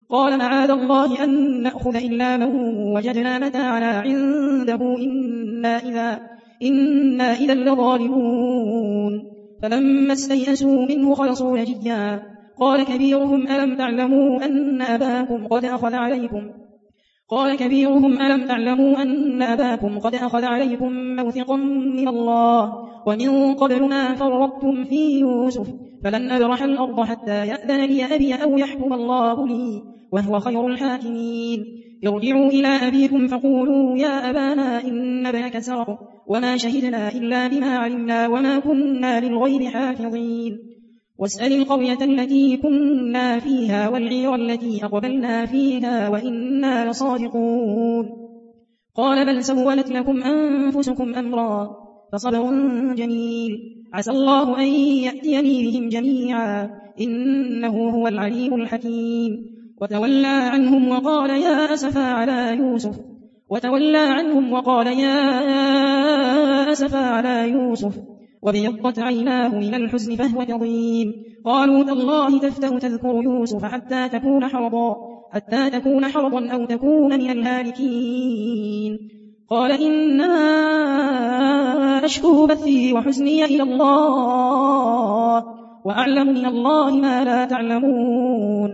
قال معاذ الله أن نأخذ إلا من وجدنا متاعنا عنده إنا إذا لظالمون. فلما استيئسوا منه خلصوا نجيا. قال كبيرهم ألم تعلموا أن أباكم قد أخذ عليكم موثقا من الله ومن قبل ما فرطتم في يوسف فلن أبرح الأرض حتى يأذن لي أبي أو يحكم الله لي وهو خير الحاكمين. ارجعوا إلى أبيكم فقولوا يا أبانا إن ابنك سرق وما شهدنا إلا بما علمنا وما كنا للغيب حافظين. واسأل القرية التي كنا فيها والعير التي أقبلنا فيها وإنا لصادقون. قال بل سولت لكم أنفسكم أمرا فصبر جميل عسى الله أن يأتيني بهم جميعا إنه هو العليم الحكيم. وتولى عنهم وقال يا أسفا على يوسف وبيضت عيناه من الحزن فهو كظيم. قالوا تالله تفتأ تذكر يوسف حتى تكون حرضا أو تكون من الهالكين. قال إنما أشكو بثي وحزني إلى الله وأعلم من الله ما لا تعلمون.